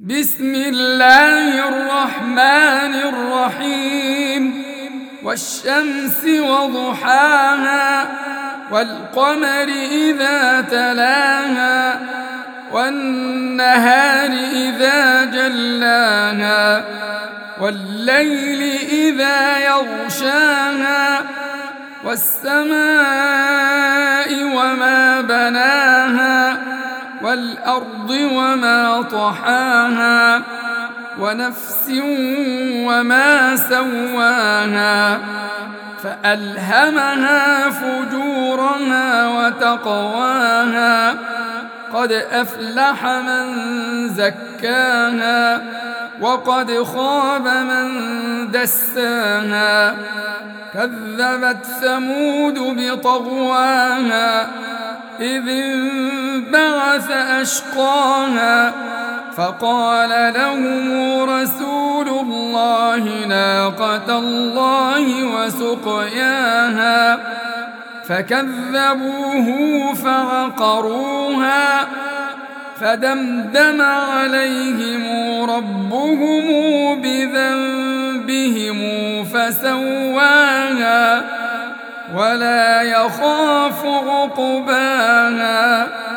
بسم الله الرحمن الرحيم والشمس وضحاها والقمر إذا تلاها والنهار إذا جلاها والليل إذا يغشاها والسماء وما بناها والأرض وما طحاها ونفس وما سواها فألهمها فجورها وتقواها قد أفلح من زكاها وقد خاب من دساها كذبت ثمود بطغواها إذ انبعث أشقاها فقال لهم رسول الله ناقة الله وسقياها فكذبوه فعقروها فدمدم عليهم ربهم بذنبهم فسواها ولا يخاف عقباها